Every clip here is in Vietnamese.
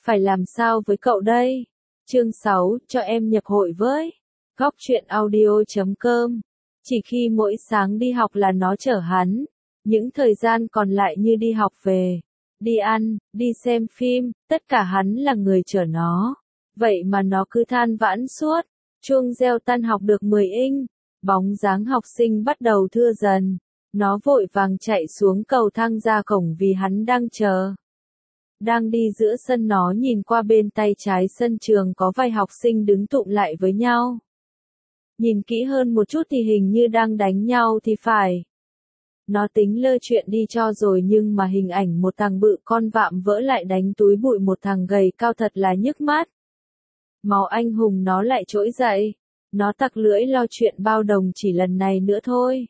phải làm sao với cậu đây? Chương 6, cho em nhập hội với. Góc truyện audio.com. Chỉ khi mỗi sáng đi học là nó chở hắn, những thời gian còn lại như đi học về, đi ăn, đi xem phim, tất cả hắn là người chở nó. Vậy mà nó cứ than vãn suốt. Chuông reo tan học được 10 inch, bóng dáng học sinh bắt đầu thưa dần. Nó vội vàng chạy xuống cầu thang ra cổng vì hắn đang chờ. Đang đi giữa sân nó nhìn qua bên tay trái sân trường có vài học sinh đứng tụm lại với nhau. Nhìn kỹ hơn một chút thì hình như đang đánh nhau thì phải. Nó tính lơ chuyện đi cho rồi nhưng mà hình ảnh một thằng bự con vạm vỡ lại đánh túi bụi một thằng gầy cao thật là nhức mắt. Máu anh hùng nó lại trỗi dậy. Nó tặc lưỡi lo chuyện bao đồng chỉ lần này nữa thôi.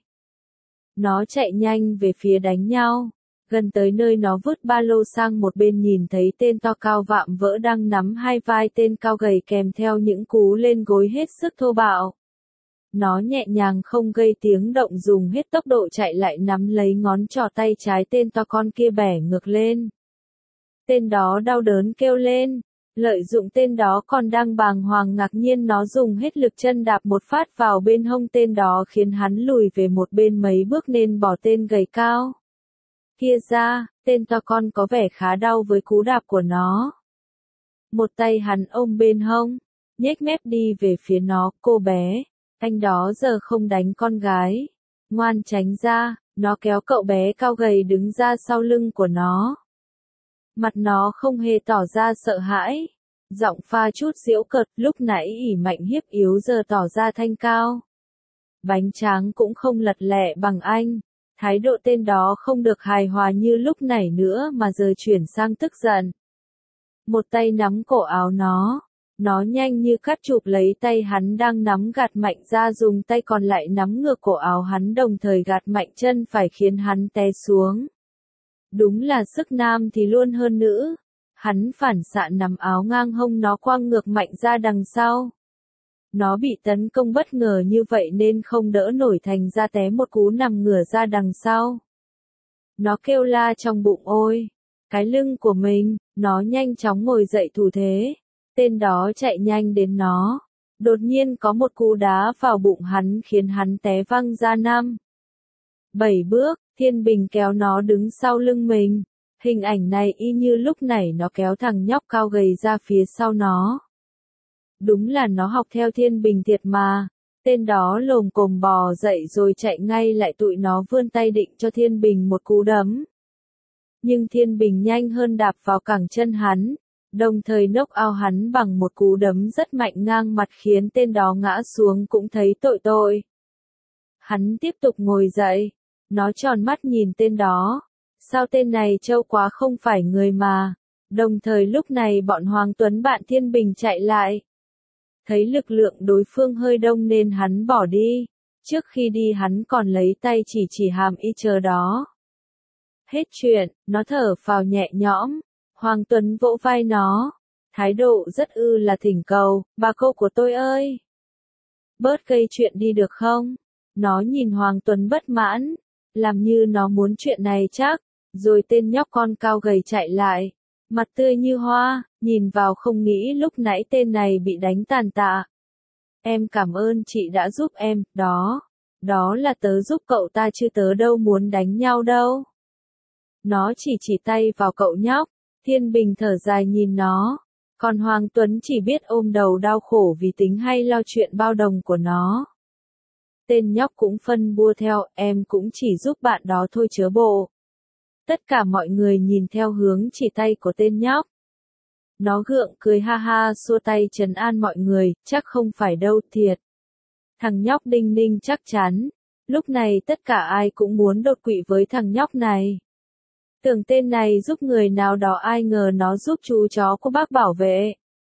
Nó chạy nhanh về phía đánh nhau. Gần tới nơi nó vứt ba lô sang một bên nhìn thấy tên to cao vạm vỡ đang nắm hai vai tên cao gầy kèm theo những cú lên gối hết sức thô bạo. Nó nhẹ nhàng không gây tiếng động dùng hết tốc độ chạy lại nắm lấy ngón trỏ tay trái tên to con kia bẻ ngược lên. Tên đó đau đớn kêu lên. Lợi dụng tên đó còn đang bàng hoàng ngạc nhiên nó dùng hết lực chân đạp một phát vào bên hông tên đó khiến hắn lùi về một bên mấy bước nên bỏ tên gầy cao kia ra. Tên to con có vẻ khá đau với cú đạp của nó. Một tay hắn ôm bên hông, nhếch mép đi về phía nó. Cô bé, anh đó giờ không đánh con gái. Ngoan tránh ra. Nó kéo cậu bé cao gầy đứng ra sau lưng của nó. Mặt nó không hề tỏ ra sợ hãi. Giọng pha chút giễu cợt, lúc nãy ỉ mạnh hiếp yếu giờ tỏ ra thanh cao. Bánh tráng cũng không lật lẹ bằng anh. Thái độ tên đó không được hài hòa như lúc nãy nữa mà giờ chuyển sang tức giận. Một tay nắm cổ áo nó. Nó nhanh như cắt chụp lấy tay hắn đang nắm gạt mạnh ra dùng tay còn lại nắm ngược cổ áo hắn đồng thời gạt mạnh chân phải khiến hắn té xuống. Đúng là sức nam thì luôn hơn nữ. Hắn phản xạ nắm áo ngang hông nó quăng ngược mạnh ra đằng sau. Nó bị tấn công bất ngờ như vậy nên không đỡ nổi thành ra té một cú nằm ngửa ra đằng sau. Nó kêu la trong bụng ôi, cái lưng của mình. Nó nhanh chóng ngồi dậy thủ thế. Tên đó chạy nhanh đến nó. Đột nhiên có một cú đá vào bụng hắn khiến hắn té văng ra 7 bước. Thiên Bình kéo nó đứng sau lưng mình. Hình ảnh này y như lúc nãy nó kéo thằng nhóc cao gầy ra phía sau nó. Đúng là nó học theo Thiên Bình thiệt mà. Tên đó lồm cồm bò dậy rồi chạy ngay lại tụi nó vươn tay định cho Thiên Bình một cú đấm. Nhưng Thiên Bình nhanh hơn đạp vào cẳng chân hắn, đồng thời knock out hắn bằng một cú đấm rất mạnh ngang mặt khiến tên đó ngã xuống cũng thấy tội tội. Hắn tiếp tục ngồi dậy. Nó tròn mắt nhìn tên đó. Sao tên này trâu quá không phải người mà. Đồng thời lúc này bọn Hoàng Tuấn bạn Thiên Bình chạy lại. Thấy lực lượng đối phương hơi đông nên hắn bỏ đi. Trước khi đi hắn còn lấy tay chỉ hàm y chờ đó. Hết chuyện, nó thở phào nhẹ nhõm. Hoàng Tuấn vỗ vai nó. Thái độ rất là thỉnh cầu, bà cô của tôi ơi. Bớt gây chuyện đi được không? Nó nhìn Hoàng Tuấn bất mãn. Làm như nó muốn chuyện này chắc. Rồi tên nhóc con cao gầy chạy lại. Mặt tươi như hoa, nhìn vào không nghĩ lúc nãy tên này bị đánh tàn tạ. Em cảm ơn chị đã giúp em, đó là tớ giúp cậu ta chứ tớ đâu muốn đánh nhau đâu. Nó chỉ tay vào cậu nhóc. Thiên Bình thở dài nhìn nó. Còn Hoàng Tuấn chỉ biết ôm đầu đau khổ vì tính hay lo chuyện bao đồng của nó. Tên nhóc cũng phân bua theo, em cũng chỉ giúp bạn đó thôi chớ bộ. Tất cả mọi người nhìn theo hướng chỉ tay của tên nhóc. Nó gượng cười ha ha xua tay trấn an mọi người, chắc không phải đâu thiệt. Thằng nhóc đinh ninh chắc chắn. Lúc này tất cả ai cũng muốn đột quỵ với thằng nhóc này. Tưởng tên này giúp người nào đó ai ngờ nó giúp chú chó của bác bảo vệ.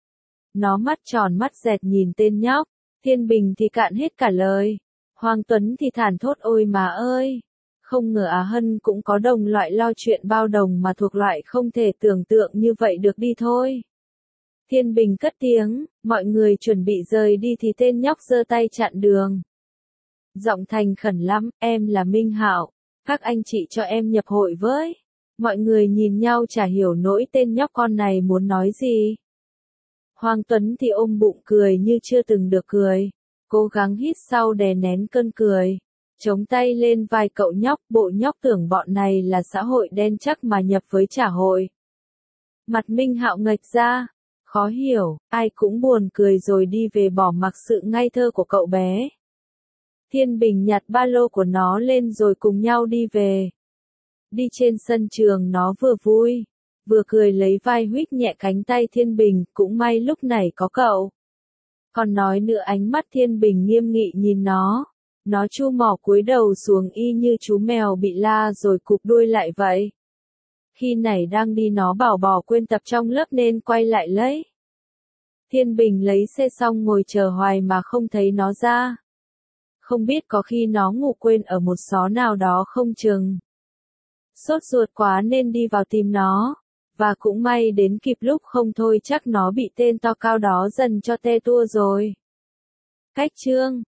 Nó mắt tròn mắt dẹt nhìn tên nhóc. Thiên Bình thì cạn hết cả lời. Hoàng Tuấn thì thản thốt ôi mà ơi. Không ngờ Á Hân cũng có đồng loại lo chuyện bao đồng mà thuộc loại không thể tưởng tượng như vậy được đi thôi. Thiên Bình cất tiếng, mọi người chuẩn bị rời đi thì tên nhóc giơ tay chặn đường. Giọng thành khẩn lắm, em là Minh Hạo, các anh chị cho em nhập hội với. Mọi người nhìn nhau chả hiểu nỗi tên nhóc con này muốn nói gì. Hoàng Tuấn thì ôm bụng cười như chưa từng được cười. Cố gắng hít sau đè nén cơn cười. Chống tay lên vai cậu nhóc, bộ nhóc tưởng bọn này là xã hội đen chắc mà nhập với trả hội. Mặt Minh Hạo nghệch ra. Khó hiểu, ai cũng buồn cười rồi đi về bỏ mặc sự ngây thơ của cậu bé. Thiên Bình nhặt ba lô của nó lên rồi cùng nhau đi về. Đi trên sân trường nó vừa vui, vừa cười lấy vai huých nhẹ cánh tay Thiên Bình, cũng may lúc này có cậu. Còn nói nữa ánh mắt Thiên Bình nghiêm nghị nhìn nó. Nó chu mỏ cúi đầu xuống y như chú mèo bị la rồi cụp đuôi lại vậy. Khi nãy đang đi nó bảo bỏ quên tập trong lớp nên quay lại lấy. Thiên Bình lấy xe xong ngồi chờ hoài mà không thấy nó ra. Không biết có khi nó ngủ quên ở một xó nào đó không chừng. Sốt ruột quá nên đi vào tìm nó. Và cũng may đến kịp lúc, không thôi chắc nó bị tên to cao đó dần cho te tua rồi. Cách chương